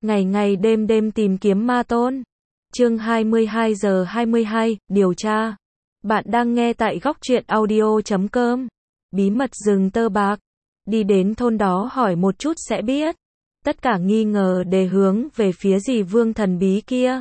ngày ngày đêm đêm tìm kiếm ma tôn. Chương 22 giờ 22, điều tra. Bạn đang nghe tại góc truyện audio.com. Bí mật rừng tơ bạc. Đi đến thôn đó hỏi một chút sẽ biết. Tất cả nghi ngờ đề hướng về phía dì Vương thần bí kia.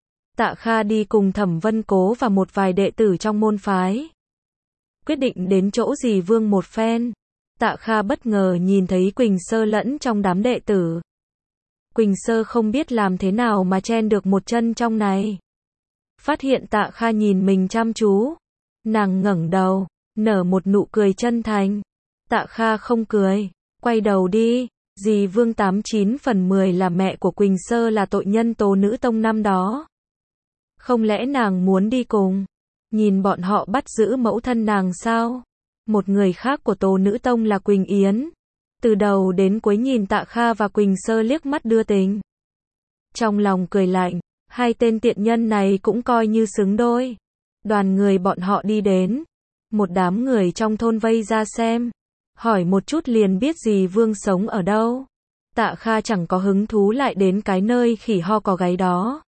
Tạ Kha đi cùng Thẩm Vân Cố và một vài đệ tử trong môn phái. Quyết định đến chỗ dì Vương một phen. Tạ Kha bất ngờ nhìn thấy Quỳnh Sơ lẫn trong đám đệ tử. Quỳnh Sơ không biết làm thế nào mà chen được một chân trong này. Phát hiện Tạ Kha nhìn mình chăm chú. Nàng ngẩng đầu, nở một nụ cười chân thành. Tạ Kha không cười, quay đầu đi. Dì Vương 89 phần 10 là mẹ của Quỳnh Sơ, là tội nhân Tố Nữ Tông năm đó. Không lẽ nàng muốn đi cùng? Nhìn bọn họ bắt giữ mẫu thân nàng sao? Một người khác của Tố Nữ Tông là Quỳnh Yến. Từ đầu đến cuối nhìn Tạ Kha và Quỳnh Sơ liếc mắt đưa tình. Trong lòng cười lạnh, hai tên tiện nhân này cũng coi như xứng đôi. Đoàn người bọn họ đi đến. Một đám người trong thôn vây ra xem. Hỏi một chút liền biết dì Vương sống ở đâu. Tạ Kha chẳng có hứng thú lại đến cái nơi khỉ ho có gáy đó.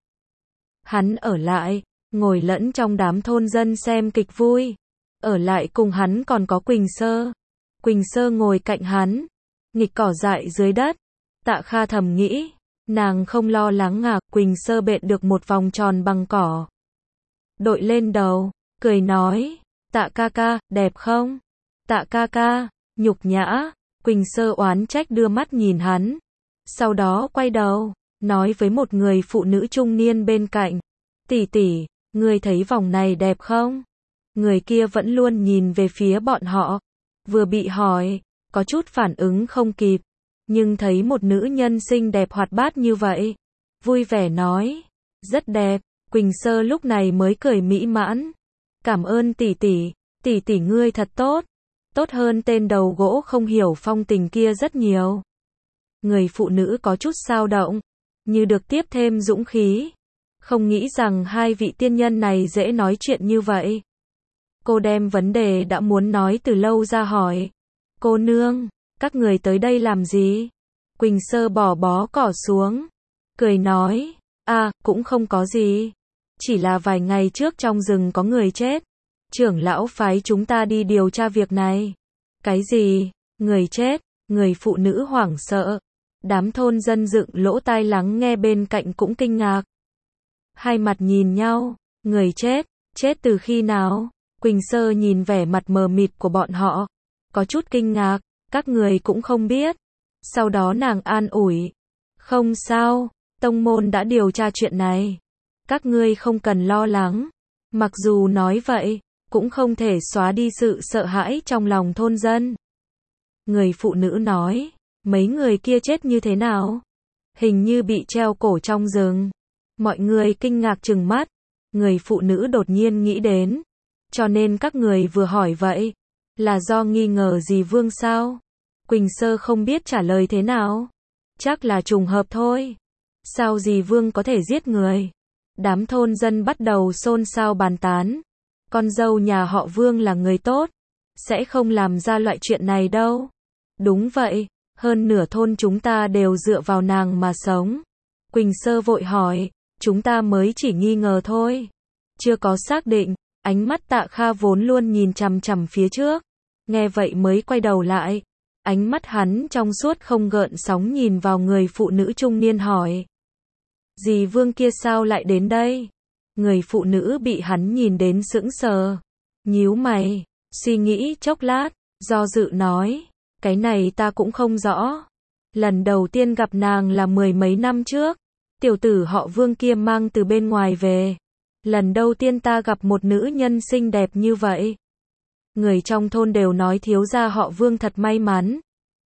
Hắn ở lại, ngồi lẫn trong đám thôn dân xem kịch vui. Ở lại cùng hắn còn có Quỳnh Sơ. Quỳnh Sơ ngồi cạnh hắn, nghịch cỏ dại dưới đất. Tạ Kha thầm nghĩ, nàng không lo lắng à? Quỳnh Sơ bện được một vòng tròn bằng cỏ, đội lên đầu, cười nói, Tạ ca ca, đẹp không? Tạ ca ca, nhục nhã. Quỳnh Sơ oán trách đưa mắt nhìn hắn. Sau đó quay đầu, nói với một người phụ nữ trung niên bên cạnh, tỷ tỷ, ngươi thấy vòng này đẹp không? Người kia vẫn luôn nhìn về phía bọn họ. Vừa bị hỏi, có chút phản ứng không kịp. Nhưng thấy một nữ nhân xinh đẹp hoạt bát như vậy, vui vẻ nói, rất đẹp. Quỳnh Sơ lúc này mới cười mỹ mãn. Cảm ơn tỷ tỷ ngươi thật tốt. Tốt hơn tên đầu gỗ không hiểu phong tình kia rất nhiều. Người phụ nữ có chút dao động, như được tiếp thêm dũng khí. Không nghĩ rằng hai vị tiên nhân này dễ nói chuyện như vậy. Cô đem vấn đề đã muốn nói từ lâu ra hỏi. Cô nương, các người tới đây làm gì? Quỳnh Sơ bỏ bó cỏ xuống, cười nói, cũng không có gì. Chỉ là vài ngày trước trong rừng có người chết. Trưởng lão phái chúng ta đi điều tra việc này. Cái gì? Người chết? Người phụ nữ hoảng sợ. Đám thôn dân dựng lỗ tai lắng nghe bên cạnh cũng kinh ngạc. Hai mặt nhìn nhau. Người chết? Chết từ khi nào? Quỳnh Sơ nhìn vẻ mặt mờ mịt của bọn họ, có chút kinh ngạc. Các người cũng không biết. Sau đó nàng an ủi, không sao, tông môn đã điều tra chuyện này. Các ngươi không cần lo lắng. Mặc dù nói vậy, cũng không thể xóa đi sự sợ hãi trong lòng thôn dân. Người phụ nữ nói, mấy người kia chết như thế nào? Hình như bị treo cổ trong rừng. Mọi người kinh ngạc trừng mắt. Người phụ nữ đột nhiên nghĩ đến, cho nên các người vừa hỏi vậy, là do nghi ngờ dì Vương sao? Quỳnh Sơ không biết trả lời thế nào. Chắc là trùng hợp thôi. Sao dì Vương có thể giết người? Đám thôn dân bắt đầu xôn xao bàn tán. Con dâu nhà họ Vương là người tốt, sẽ không làm ra loại chuyện này đâu. Đúng vậy, hơn nửa thôn chúng ta đều dựa vào nàng mà sống. Quỳnh Sơ vội hỏi, chúng ta mới chỉ nghi ngờ thôi, chưa có xác định. Ánh mắt Tạ Kha vốn luôn nhìn chằm chằm phía trước, nghe vậy mới quay đầu lại. Ánh mắt hắn trong suốt không gợn sóng nhìn vào người phụ nữ trung niên hỏi, dì Vương kia sao lại đến đây? Người phụ nữ bị hắn nhìn đến sững sờ, nhíu mày, suy nghĩ chốc lát, do dự nói, cái này ta cũng không rõ. Lần đầu tiên gặp nàng là mười mấy năm trước, tiểu tử họ Vương kia mang từ bên ngoài về. Lần đầu tiên ta gặp một nữ nhân xinh đẹp như vậy. Người trong thôn đều nói thiếu gia họ Vương thật may mắn.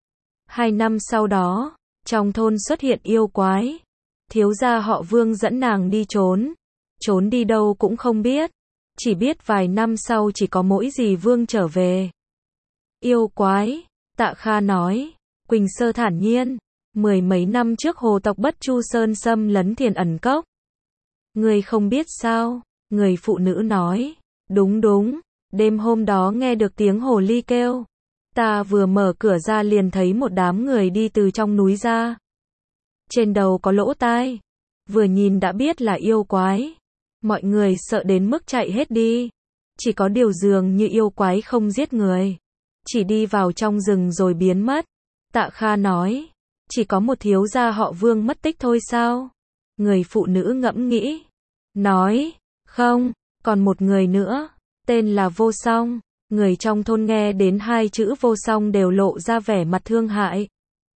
2 năm sau đó, trong thôn xuất hiện yêu quái. Thiếu gia họ Vương dẫn nàng đi trốn. Trốn đi đâu cũng không biết. Chỉ biết vài năm sau chỉ có mỗi dì Vương trở về. Yêu quái, Tạ Kha nói. Quỳnh Sơ thản nhiên, mười mấy năm trước hồ tộc Bất Chu Sơn xâm lấn Thiền Ẩn Cốc. Người không biết sao? Người phụ nữ nói. Đúng, đêm hôm đó nghe được tiếng hồ ly kêu. Ta vừa mở cửa ra liền thấy một đám người đi từ trong núi ra. trên đầu có lỗ tai, vừa nhìn đã biết là yêu quái. Mọi người sợ đến mức chạy hết đi. Chỉ có điều dường như yêu quái không giết người, chỉ đi vào trong rừng rồi biến mất. Tạ Kha nói, chỉ có một thiếu gia họ Vương mất tích thôi sao? Người phụ nữ ngẫm nghĩ, nói, không, còn một người nữa, tên là Vô Song. Người trong thôn nghe đến hai chữ Vô Song đều lộ ra vẻ mặt thương hại.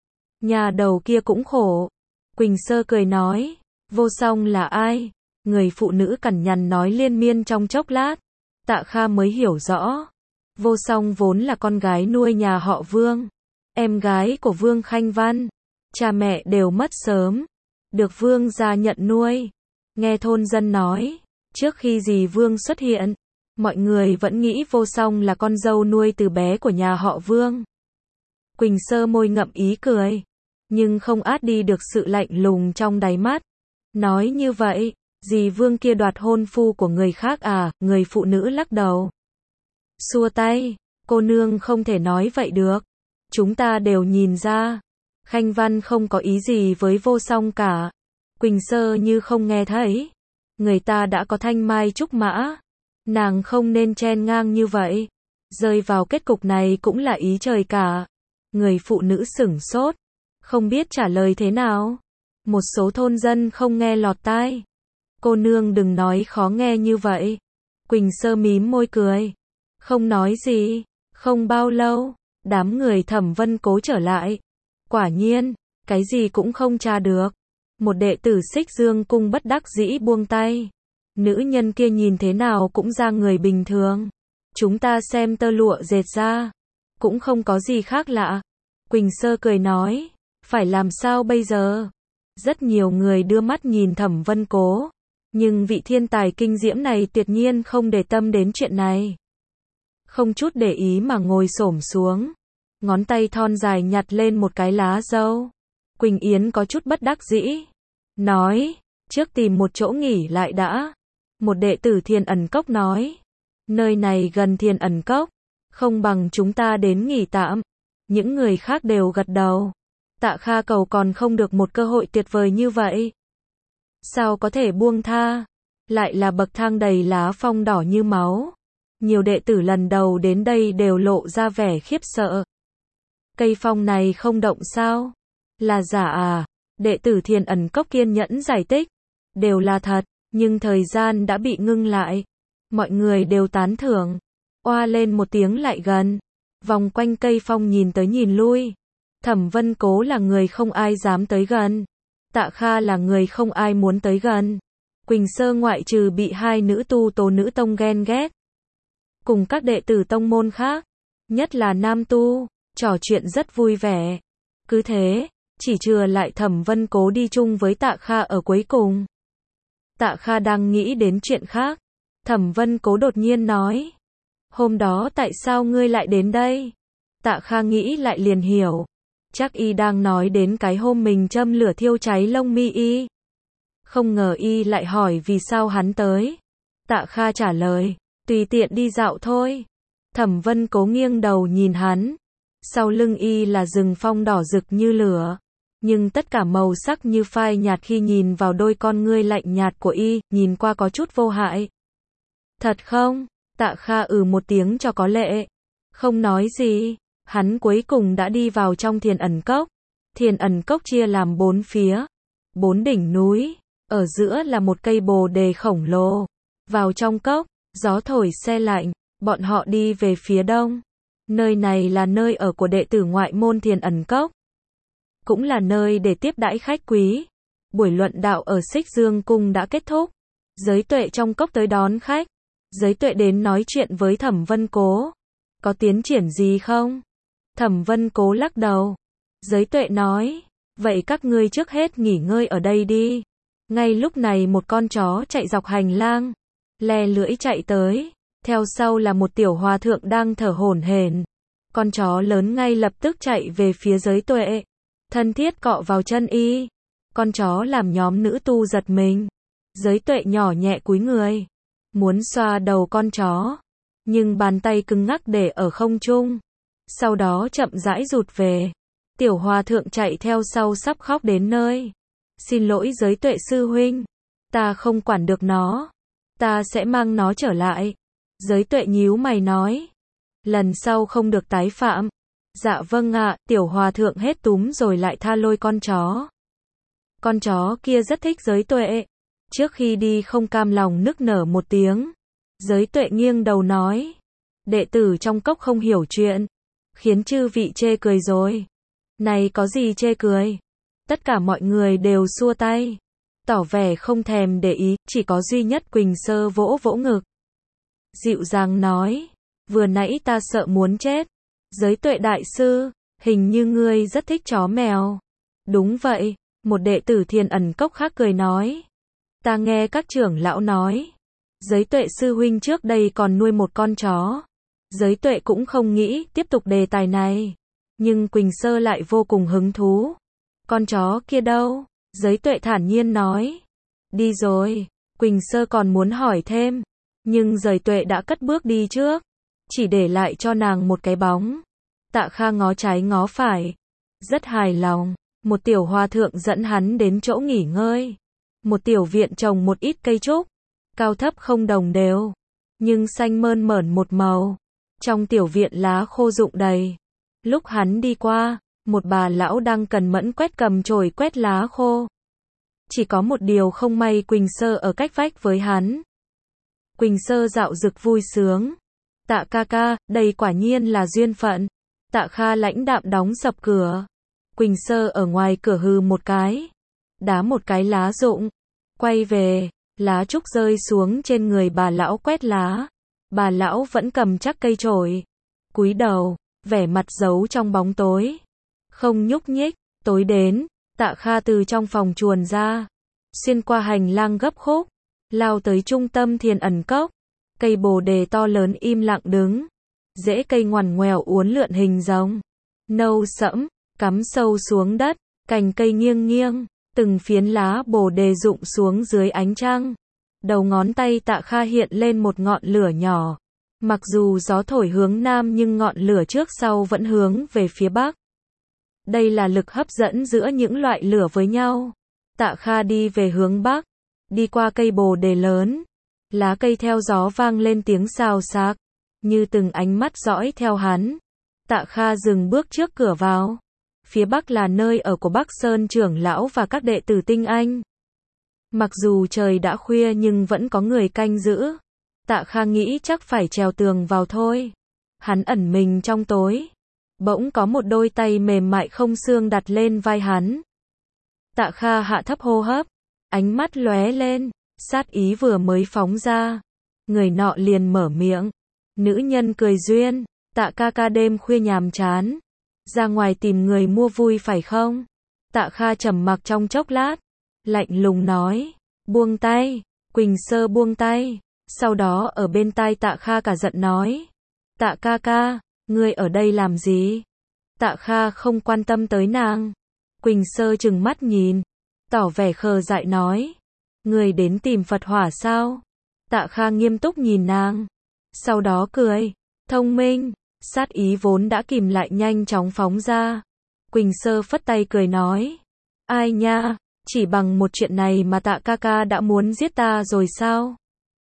Nhà đầu kia cũng khổ. Quỳnh Sơ cười nói, Vô Song là ai? Người phụ nữ cằn nhằn nói liên miên trong chốc lát. Tạ Kha mới hiểu rõ. Vô Song vốn là con gái nuôi nhà họ Vương, em gái của Vương Khanh Văn. Cha mẹ đều mất sớm, được Vương gia nhận nuôi. Nghe thôn dân nói, trước khi dì Vương xuất hiện, mọi người vẫn nghĩ Vô Song là con dâu nuôi từ bé của nhà họ Vương. Quỳnh Sơ môi ngậm ý cười, nhưng không át đi được sự lạnh lùng trong đáy mắt. Nói như vậy, dì Vương kia đoạt hôn phu của người khác à? Người phụ nữ lắc đầu, xua tay, cô nương không thể nói vậy được. Chúng ta đều nhìn ra, Khanh Văn không có ý gì với Vô Song cả. Quỳnh Sơ như không nghe thấy. Người ta đã có thanh mai trúc mã, nàng không nên chen ngang như vậy. Rơi vào kết cục này cũng là ý trời cả. Người phụ nữ sửng sốt, không biết trả lời thế nào. Một số thôn dân không nghe lọt tai. Cô nương đừng nói khó nghe như vậy. Quỳnh Sơ mím môi cười, không nói gì. Không bao lâu, đám người Thẩm Vân Cố trở lại. Quả nhiên, cái gì cũng không tra được. Một đệ tử Xích Dương Cung bất đắc dĩ buông tay. Nữ nhân kia nhìn thế nào cũng ra người bình thường. Chúng ta xem tơ lụa dệt ra, cũng không có gì khác lạ. Quỳnh Sơ cười nói, phải làm sao bây giờ? Rất nhiều người đưa mắt nhìn Thẩm Vân Cố, nhưng vị thiên tài kinh diễm này tuyệt nhiên không để tâm đến chuyện này. Không chút để ý mà ngồi xổm xuống, ngón tay thon dài nhặt lên một cái lá dâu. Quỳnh Yến có chút bất đắc dĩ, nói, trước tìm một chỗ nghỉ lại đã. Một đệ tử Thiền Ẩn Cốc nói, nơi này gần Thiền Ẩn Cốc, không bằng chúng ta đến nghỉ tạm. Những người khác đều gật đầu. Tạ Kha cầu còn không được một cơ hội tuyệt vời như vậy. Sao có thể buông tha? Lại là bậc thang đầy lá phong đỏ như máu. Nhiều đệ tử lần đầu đến đây đều lộ ra vẻ khiếp sợ. Cây phong này không động sao? Là giả à? Đệ tử Thiền Ẩn Cốc kiên nhẫn giải thích. Đều là thật, nhưng thời gian đã bị ngưng lại. Mọi người đều tán thưởng. Oa lên một tiếng lại gần. Vòng quanh cây phong nhìn tới nhìn lui. Thẩm Vân Cố là người không ai dám tới gần. Tạ Kha là người không ai muốn tới gần. Quỳnh Sơ ngoại trừ bị hai nữ tu Tố Nữ Tông ghen ghét, cùng các đệ tử tông môn khác, nhất là nam tu, trò chuyện rất vui vẻ. Cứ thế, chỉ chừa lại Thẩm Vân Cố đi chung với Tạ Kha ở cuối cùng. Tạ Kha đang nghĩ đến chuyện khác. Thẩm Vân Cố đột nhiên nói, hôm đó tại sao ngươi lại đến đây? Tạ Kha nghĩ lại liền hiểu. Chắc y đang nói đến cái hôm mình châm lửa thiêu cháy lông mi y. Không ngờ y lại hỏi vì sao hắn tới. Tạ Kha trả lời, tùy tiện đi dạo thôi. Thẩm Vân Cố nghiêng đầu nhìn hắn. Sau lưng y là rừng phong đỏ rực như lửa, nhưng tất cả màu sắc như phai nhạt khi nhìn vào đôi con ngươi lạnh nhạt của y, nhìn qua có chút vô hại. Thật không? Tạ Kha một tiếng cho có lệ. Không nói gì. Hắn cuối cùng đã đi vào trong Thiền Ẩn Cốc. Thiền Ẩn Cốc chia làm 4 phía, 4 đỉnh núi, ở giữa là một cây bồ đề khổng lồ. Vào trong cốc, gió thổi se lạnh, bọn họ đi về phía đông. Nơi này là nơi ở của đệ tử ngoại môn Thiền Ẩn Cốc, cũng là nơi để tiếp đãi khách quý. Buổi luận đạo ở Xích Dương Cung đã kết thúc. Giới Tuệ trong cốc tới đón khách. Giới Tuệ đến nói chuyện với Thẩm Vân Cố. Có tiến triển gì không? Thẩm Vân Cố lắc đầu. Giới Tuệ nói, vậy các ngươi trước hết nghỉ ngơi ở đây đi. Ngay lúc này một con chó chạy dọc hành lang, le lưỡi chạy tới, theo sau là một tiểu hòa thượng đang thở hổn hển. Con chó lớn ngay lập tức chạy về phía Giới Tuệ, thân thiết cọ vào chân y. Con chó làm nhóm nữ tu giật mình. Giới Tuệ nhỏ nhẹ cúi người, muốn xoa đầu con chó, nhưng bàn tay cứng ngắc để ở không trung. Sau đó chậm rãi rụt về. Tiểu hòa thượng chạy theo sau sắp khóc đến nơi. Xin lỗi Giới Tuệ sư huynh. Ta không quản được nó. Ta sẽ mang nó trở lại. Giới Tuệ nhíu mày nói. Lần sau không được tái phạm. Dạ vâng ạ, tiểu hòa thượng hết túm rồi lại tha lôi con chó. Con chó kia rất thích Giới Tuệ. Trước khi đi không cam lòng nức nở một tiếng. Giới Tuệ nghiêng đầu nói. Đệ tử trong cốc không hiểu chuyện. Khiến chư vị chê cười rồi. Này có gì chê cười? Tất cả mọi người đều xua tay. Tỏ vẻ không thèm để ý, chỉ có duy nhất Quỳnh Sơ vỗ vỗ ngực. Dịu dàng nói. Vừa nãy ta sợ muốn chết. Giới Tuệ đại sư, hình như ngươi rất thích chó mèo. Đúng vậy, một đệ tử Thiền Ẩn Cốc khác cười nói. Ta nghe các trưởng lão nói. Giới Tuệ sư huynh trước đây còn nuôi một con chó. Giới Tuệ cũng không nghĩ tiếp tục đề tài này. Nhưng Quỳnh Sơ lại vô cùng hứng thú. Con chó kia đâu? Giới Tuệ thản nhiên nói. Đi rồi. Quỳnh Sơ còn muốn hỏi thêm. Nhưng Giới Tuệ đã cất bước đi trước. Chỉ để lại cho nàng một cái bóng. Tạ Kha ngó trái ngó phải. Rất hài lòng. Một tiểu hòa thượng dẫn hắn đến chỗ nghỉ ngơi. Một tiểu viện trồng một ít cây trúc. Cao thấp không đồng đều. Nhưng xanh mơn mởn một màu. Trong tiểu viện lá khô rụng đầy. Lúc hắn đi qua, một bà lão đang cần mẫn quét cầm chổi quét lá khô. Chỉ có một điều không may Quỳnh Sơ ở cách vách với hắn. Quỳnh Sơ dạo dực vui sướng. Tạ ca ca, đây quả nhiên là duyên phận. Tạ Kha lãnh đạm đóng sập cửa. Quỳnh Sơ ở ngoài cửa hừ một cái. Đá một cái lá rụng. Quay về, lá trúc rơi xuống trên người bà lão quét lá. Bà lão vẫn cầm chắc cây chổi. Cúi đầu, vẻ mặt giấu trong bóng tối. Không nhúc nhích, tối đến, Tạ Kha từ trong phòng chuồn ra. Xuyên qua hành lang gấp khúc. Lao tới trung tâm Thiền Ẩn Cốc. Cây bồ đề to lớn im lặng đứng. Rễ cây ngoằn ngoèo uốn lượn hình rồng. Nâu sẫm, cắm sâu xuống đất. Cành cây nghiêng nghiêng. Từng phiến lá bồ đề rụng xuống dưới ánh trăng. Đầu ngón tay Tạ Kha hiện lên một ngọn lửa nhỏ. Mặc dù gió thổi hướng nam nhưng ngọn lửa trước sau vẫn hướng về phía bắc. Đây là lực hấp dẫn giữa những loại lửa với nhau. Tạ Kha đi về hướng bắc. Đi qua cây bồ đề lớn. Lá cây theo gió vang lên tiếng xào xạc. Như từng ánh mắt dõi theo hắn. Tạ Kha dừng bước trước cửa vào. Phía bắc là nơi ở của Bắc Sơn trưởng lão và các đệ tử tinh anh. Mặc dù trời đã khuya nhưng vẫn có người canh giữ. Tạ Kha nghĩ chắc phải trèo tường vào thôi. Hắn ẩn mình trong tối. Bỗng có một đôi tay mềm mại không xương đặt lên vai hắn. Tạ Kha hạ thấp hô hấp. Ánh mắt lóe lên. Sát ý vừa mới phóng ra. Người nọ liền mở miệng. Nữ nhân cười duyên. Tạ ca ca đêm khuya nhàm chán. Ra ngoài tìm người mua vui phải không? Tạ Kha trầm mặc trong chốc lát. Lạnh lùng nói. Buông tay. Quỳnh Sơ buông tay. Sau đó ở bên tai Tạ Kha cả giận nói. Tạ ca ca, ngươi ở đây làm gì? Tạ Kha không quan tâm tới nàng. Quỳnh Sơ trừng mắt nhìn. Tỏ vẻ khờ dại nói. Ngươi đến tìm Phật hỏa sao? Tạ Kha nghiêm túc nhìn nàng. Sau đó cười. Thông minh. Sát ý vốn đã kìm lại nhanh chóng phóng ra. Quỳnh Sơ phất tay cười nói. Ai nha, chỉ bằng một chuyện này mà Tạ ca ca đã muốn giết ta rồi sao?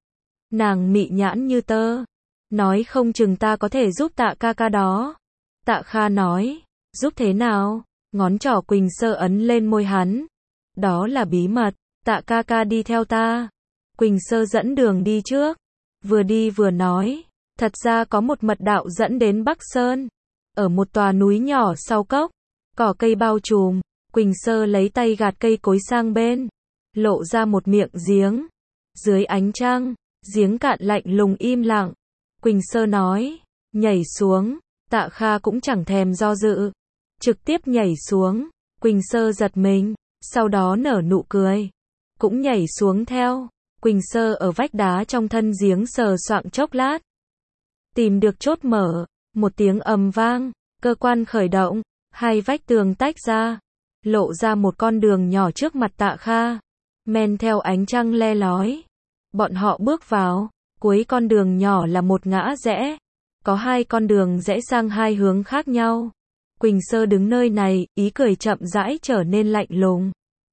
Nàng mị nhãn như tơ. Nói không chừng ta có thể giúp Tạ ca ca đó. Tạ Kha nói. Giúp thế nào? Ngón trỏ Quỳnh Sơ ấn lên môi hắn. Đó là bí mật. Tạ ca ca đi theo ta. Quỳnh Sơ dẫn đường đi trước. Vừa đi vừa nói. Thật ra có một mật đạo dẫn đến Bắc Sơn. Ở một tòa núi nhỏ sau cốc. Cỏ cây bao trùm. Quỳnh Sơ lấy tay gạt cây cối sang bên. Lộ ra một miệng giếng. Dưới ánh trăng. Giếng cạn lạnh lùng im lặng. Quỳnh Sơ nói. Nhảy xuống. Tạ Kha cũng chẳng thèm do dự. Trực tiếp nhảy xuống. Quỳnh Sơ giật mình. Sau đó nở nụ cười. Cũng nhảy xuống theo. Quỳnh Sơ ở vách đá trong thân giếng sờ soạng chốc lát. Tìm được chốt mở. Một tiếng ầm vang. Cơ quan khởi động. Hai vách tường tách ra. Lộ ra một con đường nhỏ trước mặt Tạ Kha. Men theo ánh trăng le lói. Bọn họ bước vào. Cuối con đường nhỏ là một ngã rẽ. Có hai con đường rẽ sang hai hướng khác nhau. Quỳnh Sơ đứng nơi này, ý cười chậm rãi trở nên lạnh lùng.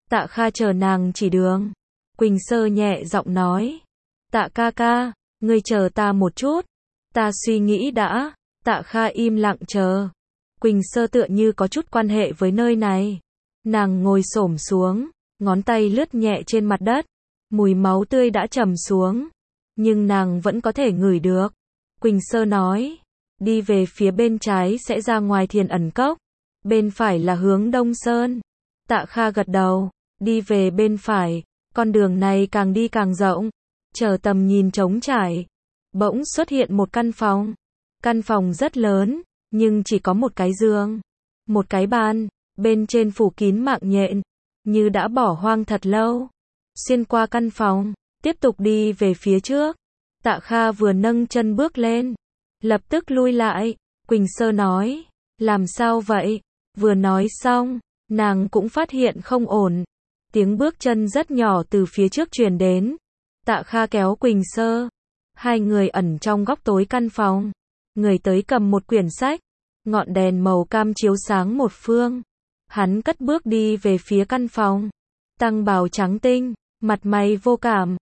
Tạ Kha chờ nàng chỉ đường. Quỳnh Sơ nhẹ giọng nói. Tạ ca ca, ngươi chờ ta một chút. Ta suy nghĩ đã. Tạ Kha im lặng chờ. Quỳnh Sơ tựa như có chút quan hệ với nơi này. Nàng ngồi xổm xuống, ngón tay lướt nhẹ trên mặt đất. Mùi máu tươi đã trầm xuống. Nhưng nàng vẫn có thể ngửi được. Quỳnh Sơ nói. Đi về phía bên trái sẽ ra ngoài Thiền Ẩn Cốc. Bên phải là hướng Đông Sơn. Tạ Kha gật đầu. Đi về bên phải. Con đường này càng đi càng rộng. Chờ tầm nhìn trống trải. Bỗng xuất hiện một căn phòng. Căn phòng rất lớn, nhưng chỉ có một cái giường. Một cái bàn. Bên trên phủ kín mạng nhện. Như đã bỏ hoang thật lâu. Xuyên qua căn phòng. Tiếp tục đi về phía trước. Tạ Kha vừa nâng chân bước lên. Lập tức lui lại. Quỳnh Sơ nói. Làm sao vậy? Vừa nói xong, nàng cũng phát hiện không ổn. Tiếng bước chân rất nhỏ từ phía trước truyền đến. Tạ Kha kéo Quỳnh Sơ. Hai người ẩn trong góc tối căn phòng. Người tới cầm một quyển sách. Ngọn đèn màu cam chiếu sáng một phương. Hắn cất bước đi về phía căn phòng. Tăng bào trắng tinh, mặt mày vô cảm.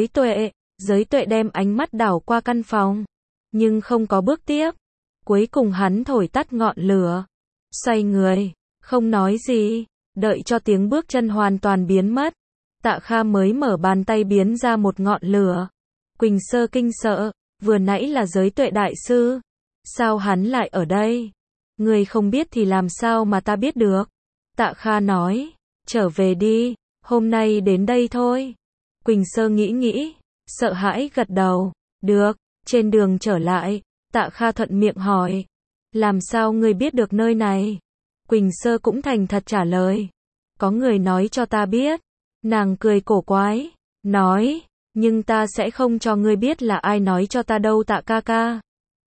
Giới tuệ đem ánh mắt đảo qua căn phòng. Nhưng không có bước tiếp. Cuối cùng hắn thổi tắt ngọn lửa. Xoay người, không nói gì. Đợi cho tiếng bước chân hoàn toàn biến mất. Tạ Kha mới mở bàn tay biến ra một ngọn lửa. Quỳnh Sơ kinh sợ. Vừa nãy là giới tuệ đại sư. Sao hắn lại ở đây? Người không biết thì làm sao mà ta biết được? Tạ Kha nói. Trở về đi. Hôm nay đến đây thôi. Quỳnh Sơ nghĩ. Sợ hãi gật đầu. Được. Trên đường trở lại. Tạ Kha thuận miệng hỏi. Làm sao ngươi biết được nơi này? Quỳnh Sơ cũng thành thật trả lời. Có người nói cho ta biết. Nàng cười cổ quái. Nói. Nhưng ta sẽ không cho ngươi biết là ai nói cho ta đâu Tạ ca ca.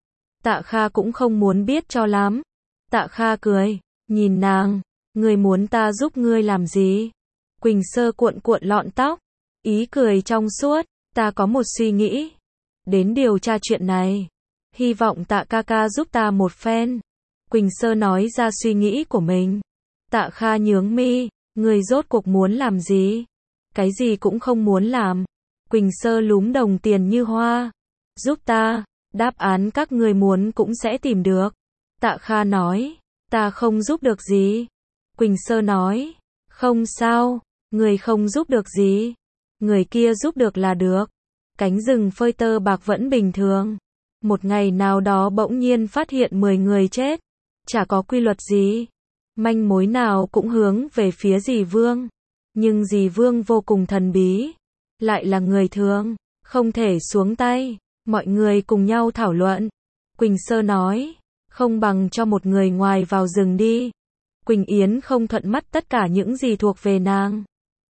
Tạ Kha cũng không muốn biết cho lắm. Tạ Kha cười. Nhìn nàng. Ngươi muốn ta giúp ngươi làm gì? Quỳnh Sơ cuộn cuộn lọn tóc. Ý cười trong suốt. Ta có một suy nghĩ. Đến điều tra chuyện này. Hy vọng Tạ ca ca giúp ta một phen. Quỳnh Sơ nói ra suy nghĩ của mình. Tạ Kha nhướng mi. Người rốt cuộc muốn làm gì? Cái gì cũng không muốn làm. Quỳnh Sơ lúm đồng tiền như hoa. Giúp ta. Đáp án các người muốn cũng sẽ tìm được. Tạ Kha nói. Ta không giúp được gì. Quỳnh Sơ nói. Không sao. Người không giúp được gì. Người kia giúp được là được. Cánh rừng phơi tơ bạc vẫn bình thường. Một ngày nào đó bỗng nhiên phát hiện 10 người chết. Chả có quy luật gì. Manh mối nào cũng hướng về phía dì Vương. Nhưng dì Vương vô cùng thần bí. Lại là người thường. Không thể xuống tay. Mọi người cùng nhau thảo luận. Quỳnh Sơ nói. Không bằng cho một người ngoài vào rừng đi. Quỳnh Yến không thuận mắt tất cả những gì thuộc về nàng.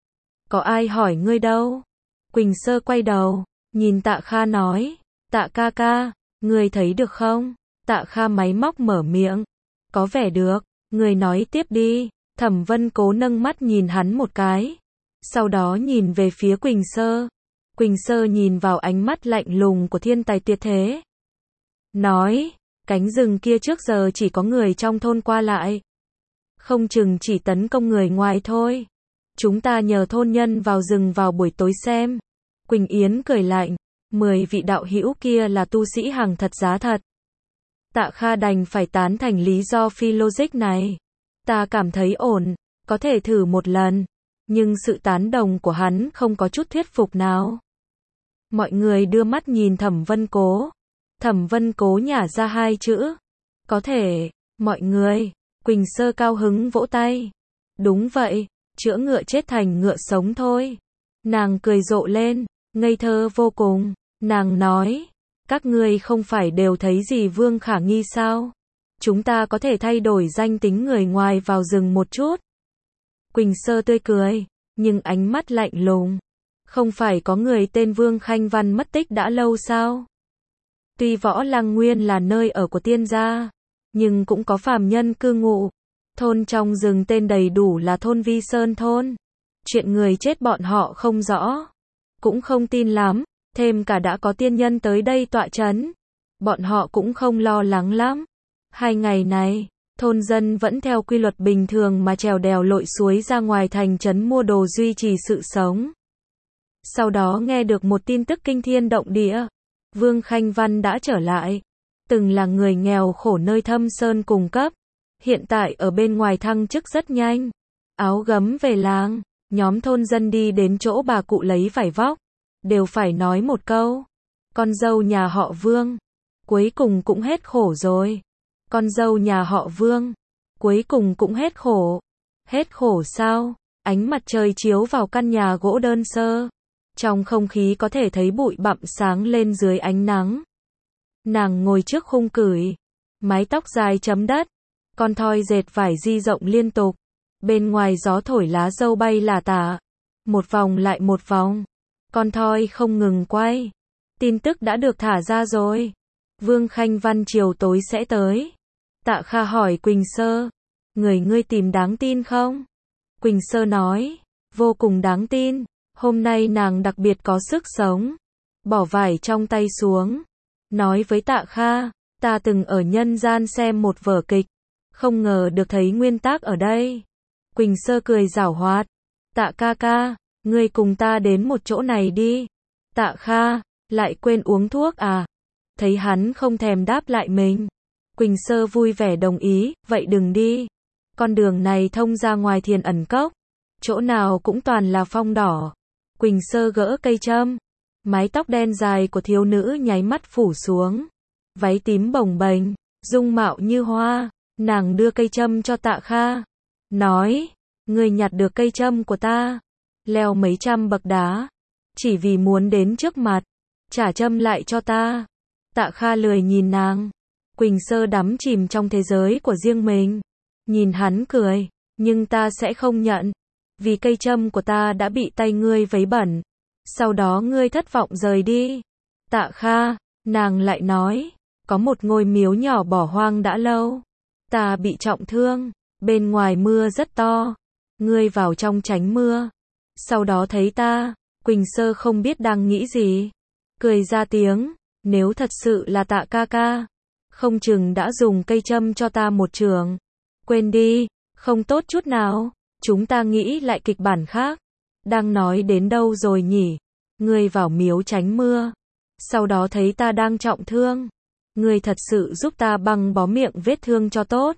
Có ai hỏi ngươi đâu? Quỳnh Sơ quay đầu. Nhìn Tạ Kha nói. Tạ ca ca. Ngươi thấy được không? Tạ Kha máy móc mở miệng. Có vẻ được. Ngươi nói tiếp đi. Thẩm Vân Cố nâng mắt nhìn hắn một cái. Sau đó nhìn về phía Quỳnh Sơ. Quỳnh Sơ nhìn vào ánh mắt lạnh lùng của thiên tài tuyệt thế. Nói. Cánh rừng kia trước giờ chỉ có người trong thôn qua lại. Không chừng chỉ tấn công người ngoài thôi. Chúng ta nhờ thôn nhân vào rừng vào buổi tối xem. Quỳnh Yến cười lạnh. 10 vị đạo hữu kia là tu sĩ hàng thật giá thật. Tạ Kha đành phải tán thành lý do phi logic này. Ta cảm thấy ổn, có thể thử một lần. Nhưng sự tán đồng của hắn không có chút thuyết phục nào. Mọi người đưa mắt nhìn Thẩm Vân Cố. Thẩm Vân Cố nhả ra 2 chữ. Có thể, mọi người. Quỳnh Sơ cao hứng vỗ tay. Đúng vậy, chữa ngựa chết thành ngựa sống thôi. Nàng cười rộ lên, ngây thơ vô cùng. Nàng nói, các ngươi không phải đều thấy gì Vương khả nghi sao? Chúng ta có thể thay đổi danh tính người ngoài vào rừng một chút. Quỳnh Sơ tươi cười, nhưng ánh mắt lạnh lùng. Không phải có người tên Vương Khanh Văn mất tích đã lâu sao? Tuy Võ Lăng Nguyên là nơi ở của tiên gia, nhưng cũng có phàm nhân cư ngụ. Thôn trong rừng tên đầy đủ là thôn Vi Sơn thôn. Chuyện người chết bọn họ không rõ. Cũng không tin lắm, thêm cả đã có tiên nhân tới đây tọa chấn. Bọn họ cũng không lo lắng lắm. 2 ngày này, thôn dân vẫn theo quy luật bình thường mà trèo đèo lội suối ra ngoài thành trấn mua đồ duy trì sự sống. Sau đó nghe được một tin tức kinh thiên động địa. Vương Khanh Văn đã trở lại. Từng là người nghèo khổ nơi Thâm Sơn cung cấp. Hiện tại ở bên ngoài thăng chức rất nhanh. Áo gấm về làng. Nhóm thôn dân đi đến chỗ bà cụ lấy vải vóc. Đều phải nói một câu. Con dâu nhà họ Vương. Cuối cùng cũng hết khổ rồi. Con dâu nhà họ Vương. Cuối cùng cũng hết khổ. Hết khổ sao? Ánh mặt trời chiếu vào căn nhà gỗ đơn sơ. Trong không khí có thể thấy bụi bặm sáng lên dưới ánh nắng. Nàng ngồi trước khung cửi. Mái tóc dài chấm đất. Con thoi dệt vải di rộng liên tục. Bên ngoài gió thổi lá dâu bay lả tả. Một vòng lại một vòng. Con thoi không ngừng quay. Tin tức đã được thả ra rồi. Vương Khanh Văn chiều tối sẽ tới. Tạ Kha hỏi Quỳnh Sơ. Người ngươi tìm đáng tin không? Quỳnh Sơ nói. Vô cùng đáng tin. Hôm nay nàng đặc biệt có sức sống. Bỏ vải trong tay xuống. Nói với Tạ Kha. Ta từng ở nhân gian xem một vở kịch. Không ngờ được thấy nguyên tác ở đây. Quỳnh Sơ cười giảo hoạt. Tạ ca ca. Ngươi cùng ta đến một chỗ này đi. Tạ Kha. Lại quên uống thuốc à? Thấy hắn không thèm đáp lại mình. Quỳnh Sơ vui vẻ đồng ý. Vậy đừng đi. Con đường này thông ra ngoài Thiền Ẩn Cốc. Chỗ nào cũng toàn là phong đỏ. Quỳnh Sơ gỡ cây châm. Mái tóc đen dài của thiếu nữ nháy mắt phủ xuống. Váy tím bồng bềnh, dung mạo như hoa. Nàng đưa cây châm cho Tạ Kha. Nói, ngươi nhặt được cây châm của ta. Leo mấy trăm bậc đá. Chỉ vì muốn đến trước mặt. Trả châm lại cho ta. Tạ Kha lười nhìn nàng. Quỳnh Sơ đắm chìm trong thế giới của riêng mình. Nhìn hắn cười. Nhưng ta sẽ không nhận. Vì cây châm của ta đã bị tay ngươi vấy bẩn. Sau đó ngươi thất vọng rời đi. Tạ Kha, nàng lại nói. Có một ngôi miếu nhỏ bỏ hoang đã lâu. Ta bị trọng thương. Bên ngoài mưa rất to. Ngươi vào trong tránh mưa. Sau đó thấy ta. Quỳnh Sơ không biết đang nghĩ gì. Cười ra tiếng. Nếu thật sự là Tạ ca ca. Không chừng đã dùng cây châm cho ta một trường. Quên đi. Không tốt chút nào. Chúng ta nghĩ lại kịch bản khác. Đang nói đến đâu rồi nhỉ? Ngươi vào miếu tránh mưa. Sau đó thấy ta đang trọng thương. Ngươi thật sự giúp ta băng bó miệng vết thương cho tốt.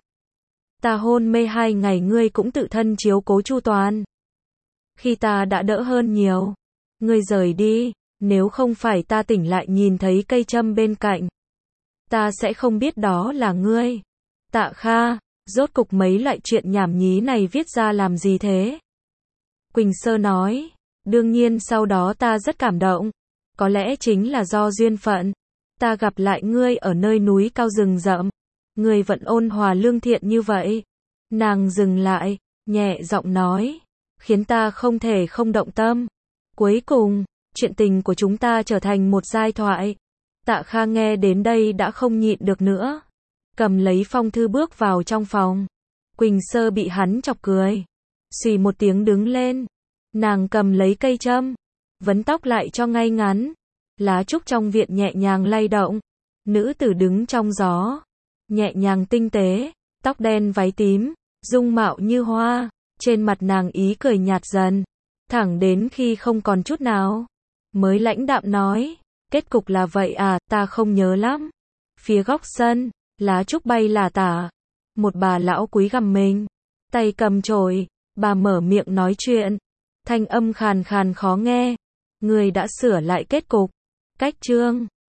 Ta hôn mê 2 ngày ngươi cũng tự thân chiếu cố chu toàn. Khi ta đã đỡ hơn nhiều. Ngươi rời đi. Nếu không phải ta tỉnh lại nhìn thấy cây châm bên cạnh. Ta sẽ không biết đó là ngươi. Tạ Kha. Rốt cục mấy loại chuyện nhảm nhí này viết ra làm gì thế? Quỳnh Sơ nói. Đương nhiên sau đó ta rất cảm động. Có lẽ chính là do duyên phận. Ta gặp lại ngươi ở nơi núi cao rừng rậm. Ngươi vẫn ôn hòa lương thiện như vậy. Nàng dừng lại, nhẹ giọng nói. Khiến ta không thể không động tâm. Cuối cùng, chuyện tình của chúng ta trở thành một giai thoại. Tạ Kha nghe đến đây đã không nhịn được nữa. Cầm lấy phong thư bước vào trong phòng. Quỳnh Sơ bị hắn chọc cười. Xì một tiếng đứng lên. Nàng cầm lấy cây châm. Vấn tóc lại cho ngay ngắn. Lá trúc trong viện nhẹ nhàng lay động. Nữ tử đứng trong gió. Nhẹ nhàng tinh tế. Tóc đen váy tím. Dung mạo như hoa. Trên mặt nàng ý cười nhạt dần. Thẳng đến khi không còn chút nào. Mới lãnh đạm nói. Kết cục là vậy à, ta không nhớ lắm. Phía góc sân. Lá trúc bay lả tả. Một bà lão cúi gằm mình. Tay cầm chổi. Bà mở miệng nói chuyện. Thanh âm khàn khàn khó nghe. Người đã sửa lại kết cục. Cách chương.